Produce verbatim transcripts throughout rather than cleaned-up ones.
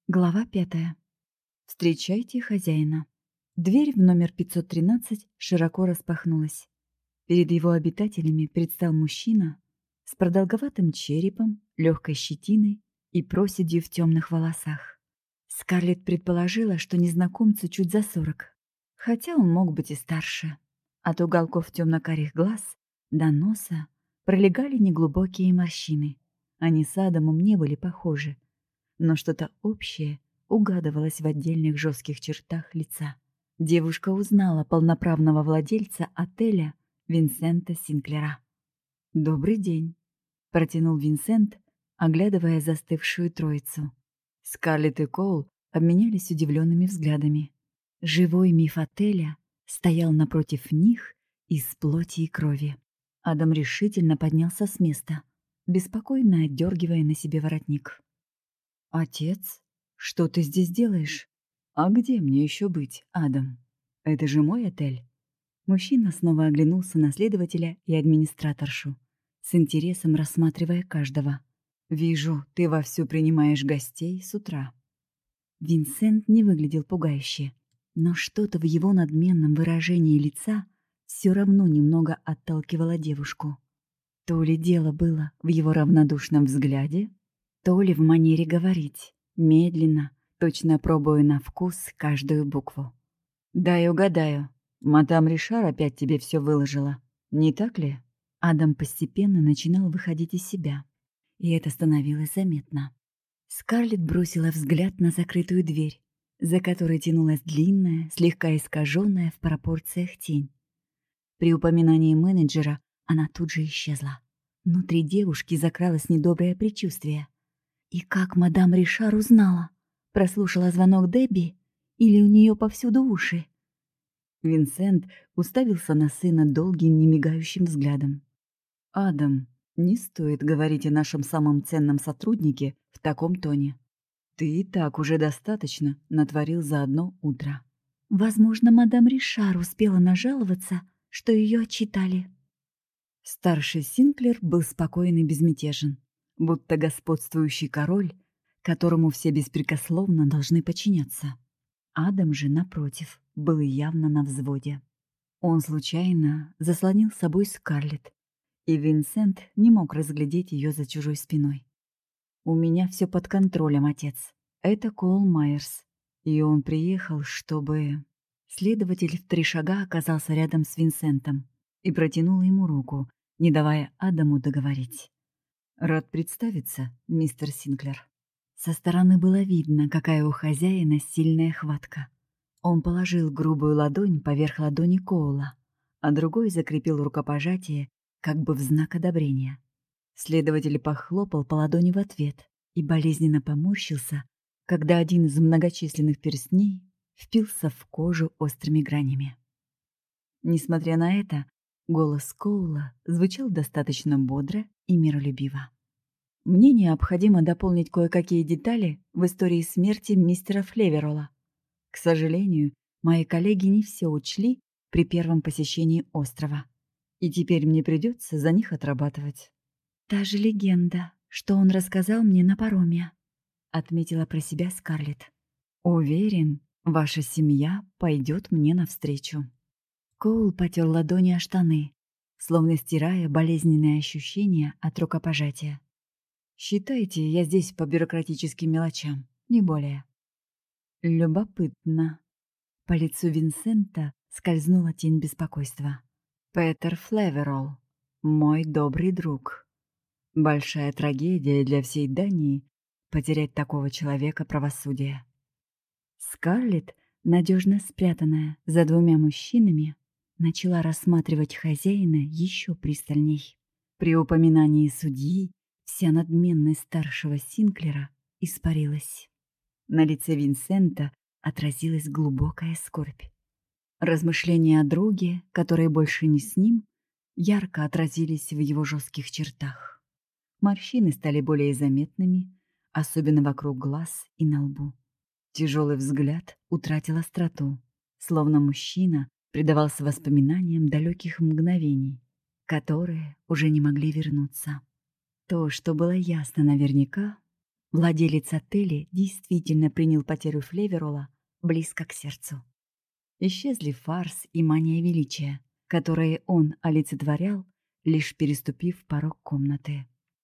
Глава пятая. Встречайте хозяина. Дверь в номер пятьсот тринадцать широко распахнулась. Перед его обитателями предстал мужчина с продолговатым черепом, легкой щетиной и проседью в темных волосах. Скарлетт предположила, что незнакомцу чуть за сорок, хотя он мог быть и старше. От уголков темно-карих глаз до носа пролегали неглубокие морщины. Они с Адамом не были похожи, но что-то общее угадывалось в отдельных жестких чертах лица. Девушка узнала полноправного владельца отеля Винсента Синклера. «Добрый день», — протянул Винсент, оглядывая застывшую троицу. Скарлетт и Коул обменялись удивленными взглядами. Живой миф отеля стоял напротив них из плоти и крови. Адам решительно поднялся с места, беспокойно отдергивая на себе воротник. «Отец, что ты здесь делаешь?» «А где мне еще быть, Адам? Это же мой отель». Мужчина снова оглянулся на следователя и администраторшу, с интересом рассматривая каждого. «Вижу, ты вовсю принимаешь гостей с утра». Винсент не выглядел пугающе, но что-то в его надменном выражении лица все равно немного отталкивало девушку. То ли дело было в его равнодушном взгляде, то ли в манере говорить, медленно, точно пробуя на вкус каждую букву. «Дай угадаю, мадам Ришар опять тебе все выложила, не так ли?» Адам постепенно начинал выходить из себя, и это становилось заметно. Скарлетт бросила взгляд на закрытую дверь, за которой тянулась длинная, слегка искаженная в пропорциях тень. При упоминании менеджера она тут же исчезла. Внутри девушки закралось недоброе предчувствие. И как мадам Ришар узнала? Прослушала звонок Дебби? Или у нее повсюду уши? Винсент уставился на сына долгим, немигающим взглядом. «Адам, не стоит говорить о нашем самом ценном сотруднике в таком тоне. Ты и так уже достаточно натворил за одно утро». Возможно, мадам Ришар успела нажаловаться, что ее отчитали. Старший Синклер был спокоен и безмятежен, будто господствующий король, которому все беспрекословно должны подчиняться. Адам же, напротив, был явно на взводе. Он случайно заслонил с собой Скарлетт, и Винсент не мог разглядеть ее за чужой спиной. «У меня все под контролем, отец. Это Коул Майерс, и он приехал, чтобы...» Следователь в три шага оказался рядом с Винсентом и протянул ему руку, не давая Адаму договорить. «Рад представиться, мистер Синклер». Со стороны было видно, какая у хозяина сильная хватка. Он положил грубую ладонь поверх ладони Коула, а другой закрепил рукопожатие, как бы в знак одобрения. Следователь похлопал по ладони в ответ и болезненно поморщился, когда один из многочисленных перстней впился в кожу острыми гранями. Несмотря на это, голос Коула звучал достаточно бодро и миролюбиво. «Мне необходимо дополнить кое-какие детали в истории смерти мистера Флеверола. К сожалению, мои коллеги не все учли при первом посещении острова, и теперь мне придется за них отрабатывать». «Та же легенда, что он рассказал мне на пароме», — отметила про себя Скарлетт. «Уверен, ваша семья пойдет мне навстречу». Коул потер ладони о штаны, словно стирая болезненные ощущения от рукопожатия. «Считайте, я здесь по бюрократическим мелочам, не более». «Любопытно». По лицу Винсента скользнула тень беспокойства. «Петер Флеверолл, мой добрый друг. Большая трагедия для всей Дании потерять такого человека правосудия». Скарлетт, надежно спрятанная за двумя мужчинами, начала рассматривать хозяина еще пристальней. При упоминании судьи вся надменность старшего Синклера испарилась. На лице Винсента отразилась глубокая скорбь. Размышления о друге, которые больше не с ним, ярко отразились в его жестких чертах. Морщины стали более заметными, особенно вокруг глаз и на лбу. Тяжелый взгляд утратил остроту, словно мужчина предавался воспоминаниям далеких мгновений, которые уже не могли вернуться. То, что было ясно наверняка, Владелец отеля действительно принял потерю Флеверола близко к сердцу. Исчезли фарс и мания величия, которые он олицетворял, лишь переступив порог комнаты.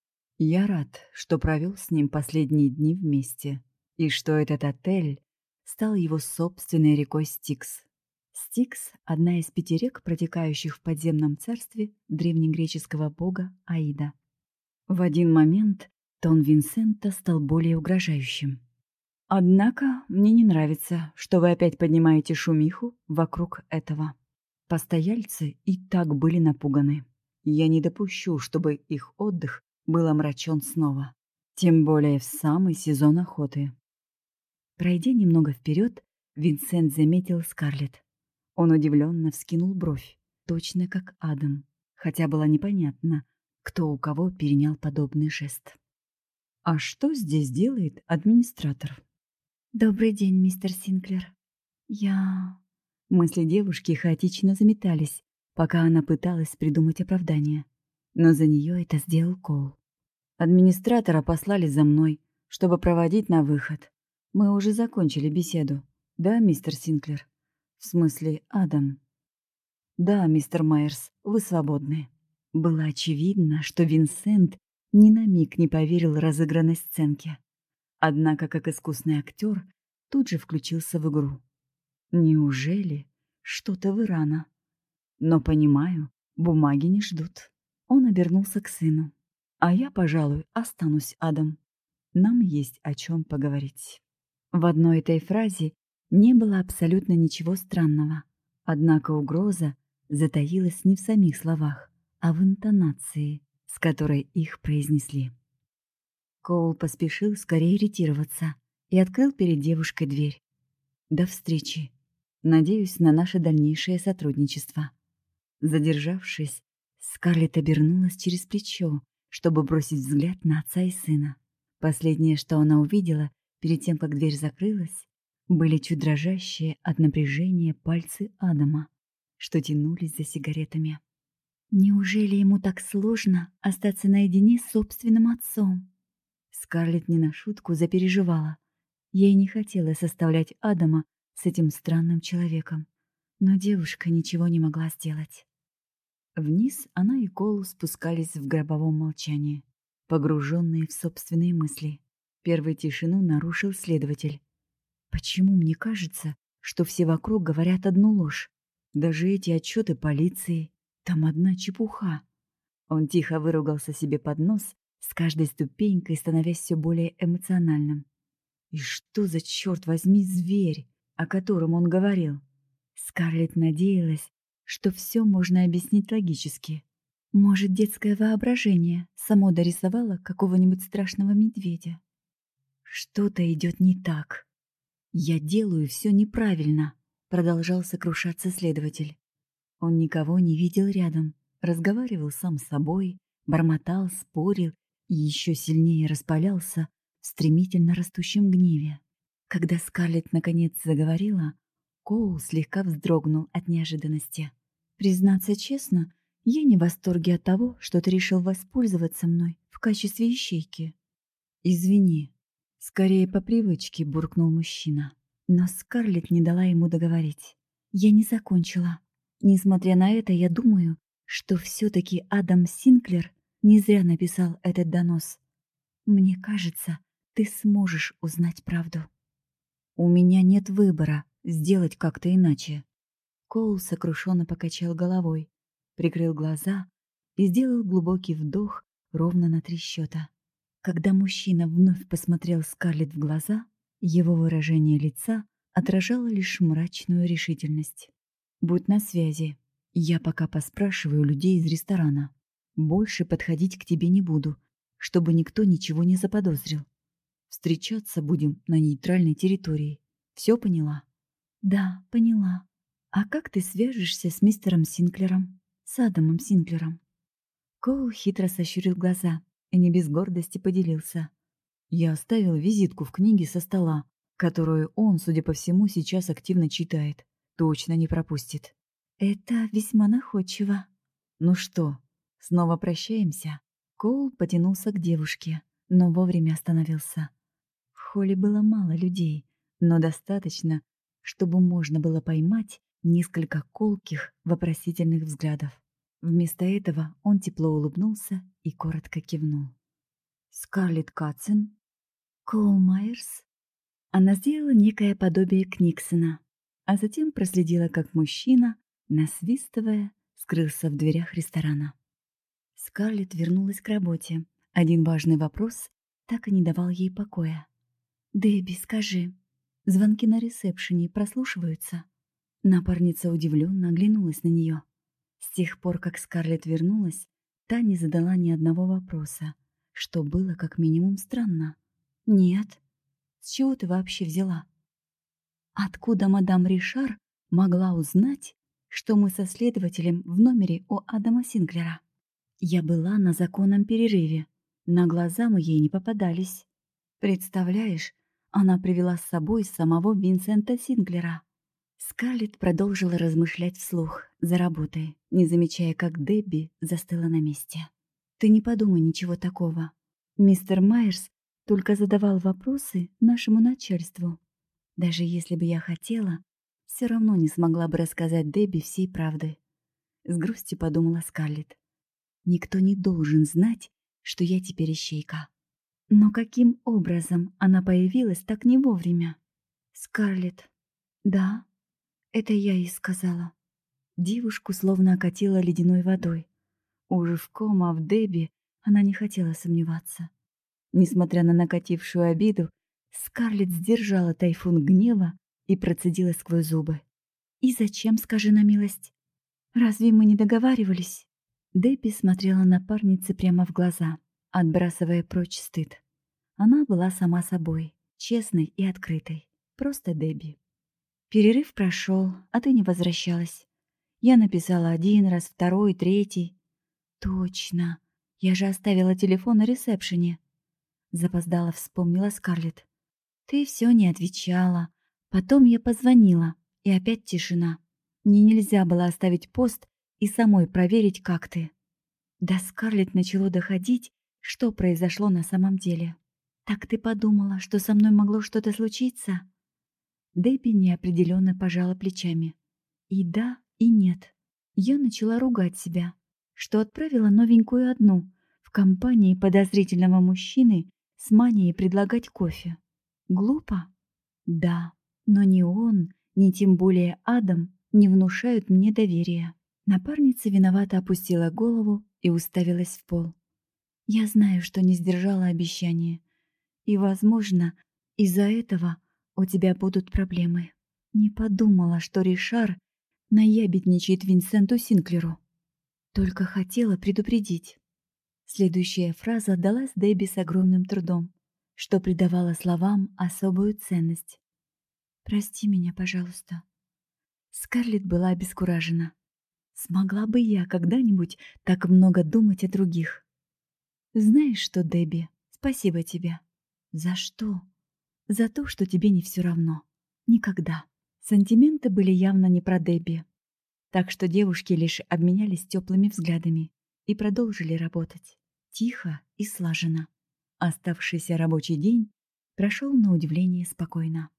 Я рад, что провел с ним последние дни вместе, и что этот отель стал его собственной рекой Стикс. Стикс — одна из пяти рек, протекающих в подземном царстве древнегреческого бога Аида. В один момент тон Винсента стал более угрожающим. «Однако мне не нравится, что вы опять поднимаете шумиху вокруг этого. Постояльцы и так были напуганы. Я не допущу, чтобы их отдых был омрачен снова, тем более в самый сезон охоты». Пройдя немного вперед, Винсент заметил Скарлетт. Он удивленно вскинул бровь, точно как Адам, хотя было непонятно, кто у кого перенял подобный жест. «А что здесь делает администратор?» «Добрый день, мистер Синклер. Я...» Мысли девушки хаотично заметались, пока она пыталась придумать оправдание. Но за нее это сделал Коул. «Администратора послали за мной, чтобы проводить на выход. Мы уже закончили беседу. Да, мистер Синклер? В смысле, Адам?» «Да, мистер Майерс, вы свободны». Было очевидно, что Винсент ни на миг не поверил разыгранной сценке. Однако, как искусный актер, тут же включился в игру. «Неужели? Что-то вы рано. Но, понимаю, бумаги не ждут». Он обернулся к сыну. «А я, пожалуй, останусь, Адам. Нам есть о чем поговорить». В одной этой фразе не было абсолютно ничего странного. Однако угроза затаилась не в самих словах, а в интонации, с которой их произнесли. Коул поспешил скорее ретироваться и открыл перед девушкой дверь. «До встречи. Надеюсь на наше дальнейшее сотрудничество». Задержавшись, Скарлетт обернулась через плечо, чтобы бросить взгляд на отца и сына. Последнее, что она увидела перед тем, как дверь закрылась, были чуть дрожащие от напряжения пальцы Адама, что тянулись за сигаретами. Неужели ему так сложно остаться наедине с собственным отцом? Скарлетт не на шутку запереживала. Ей не хотелось оставлять Адама с этим странным человеком, но девушка ничего не могла сделать. Вниз она и Коул спускались в гробовом молчании, погруженные в собственные мысли. Первой тишину нарушил следователь. «Почему мне кажется, что все вокруг говорят одну ложь? Даже эти отчеты полиции, там одна чепуха». Он тихо выругался себе под нос, с каждой ступенькой становясь все более эмоциональным. И что за, черт возьми, зверь, о котором он говорил? Скарлетт надеялась, что все можно объяснить логически. Может, детское воображение само дорисовало какого-нибудь страшного медведя? Что-то идет не так. «Я делаю все неправильно», — продолжал сокрушаться следователь. Он никого не видел рядом, разговаривал сам с собой, бормотал, спорил и еще сильнее распалялся в стремительно растущем гневе. Когда Скарлетт наконец заговорила, Коул слегка вздрогнул от неожиданности. «Признаться честно, я не в восторге от того, что ты решил воспользоваться мной в качестве ищейки». «Извини», — скорее по привычке буркнул мужчина. Но Скарлетт не дала ему договорить. «Я не закончила. Несмотря на это, я думаю, что все-таки Адам Синклер не зря написал этот донос. Мне кажется, ты сможешь узнать правду». «У меня нет выбора сделать как-то иначе». Коул сокрушенно покачал головой, прикрыл глаза и сделал глубокий вдох ровно на три счета. Когда мужчина вновь посмотрел Скарлетт в глаза, его выражение лица отражало лишь мрачную решительность. «Будь на связи. Я пока поспрашиваю людей из ресторана. Больше подходить к тебе не буду, чтобы никто ничего не заподозрил. Встречаться будем на нейтральной территории. Все поняла?» «Да, поняла. А как ты свяжешься с мистером Синклером? С Адамом Синклером?» Коул хитро сощурил глаза и не без гордости поделился. «Я оставил визитку в книге со стола, которую он, судя по всему, сейчас активно читает. Точно не пропустит». «Это весьма находчиво». «Ну что, снова прощаемся?» Коул потянулся к девушке, но вовремя остановился. В холле было мало людей, но достаточно, чтобы можно было поймать несколько колких, вопросительных взглядов. Вместо этого он тепло улыбнулся и коротко кивнул. «Скарлетт Катсон? Коул Майерс?» Она сделала некое подобие Книксона, а затем проследила, как мужчина, насвистывая, скрылся в дверях ресторана. Скарлетт вернулась к работе. Один важный вопрос так и не давал ей покоя. «Дебби, скажи, звонки на ресепшене прослушиваются?» Напарница удивленно оглянулась на нее. С тех пор, как Скарлетт вернулась, та не задала ни одного вопроса, что было как минимум странно. «Нет. С чего ты вообще взяла?» «Откуда мадам Ришар могла узнать, что мы со следователем в номере у Адама Синклера?» «Я была на законном перерыве. На глаза мы ей не попадались. Представляешь, она привела с собой самого Винсента Синклера». Скарлетт продолжила размышлять вслух, за работой, не замечая, как Дебби застыла на месте. «Ты не подумай ничего такого. Мистер Майерс только задавал вопросы нашему начальству. Даже если бы я хотела, все равно не смогла бы рассказать Дебби всей правды». С грустью подумала Скарлетт. «Никто не должен знать, что я теперь ищейка». Но каким образом она появилась так не вовремя? «Скарлетт, да, это я ей сказала». Девушку словно окатило ледяной водой. Уже в кома в Дебби она не хотела сомневаться. Несмотря на накатившую обиду, Скарлетт сдержала тайфун гнева и процедила сквозь зубы. «И зачем, скажи на милость? Разве мы не договаривались?» Дебби смотрела напарнице прямо в глаза, отбрасывая прочь стыд. Она была сама собой, честной и открытой. Просто Дебби. «Перерыв прошел, а ты не возвращалась. Я написала один раз, второй, третий». «Точно. Я же оставила телефон на ресепшене». Запоздала, вспомнила Скарлетт. «Ты все не отвечала. Потом я позвонила, и опять тишина. Мне нельзя было оставить пост и самой проверить, как ты». До Скарлетт начало доходить, что произошло на самом деле. «Так ты подумала, что со мной могло что-то случиться?» Дебби неопределенно пожала плечами. И да, и нет. Я начала ругать себя, что отправила новенькую одну в компании подозрительного мужчины с манией предлагать кофе. Глупо? Да, но ни он, ни тем более Адам не внушают мне доверия. Напарница виновато опустила голову и уставилась в пол. Я знаю, что не сдержала обещание. И, возможно, из-за этого у тебя будут проблемы. Не подумала, что Ришар наябедничает Винсенту Синклеру. Только хотела предупредить. Следующая фраза далась Дебби с огромным трудом, что придавало словам особую ценность. «Прости меня, пожалуйста». Скарлетт была обескуражена. Смогла бы я когда-нибудь так много думать о других? «Знаешь что, Дебби, спасибо тебе». «За что?» «За то, что тебе не все равно. Никогда». Сантименты были явно не про Дебби. Так что девушки лишь обменялись теплыми взглядами и продолжили работать. Тихо и слаженно. Оставшийся рабочий день прошел на удивление спокойно.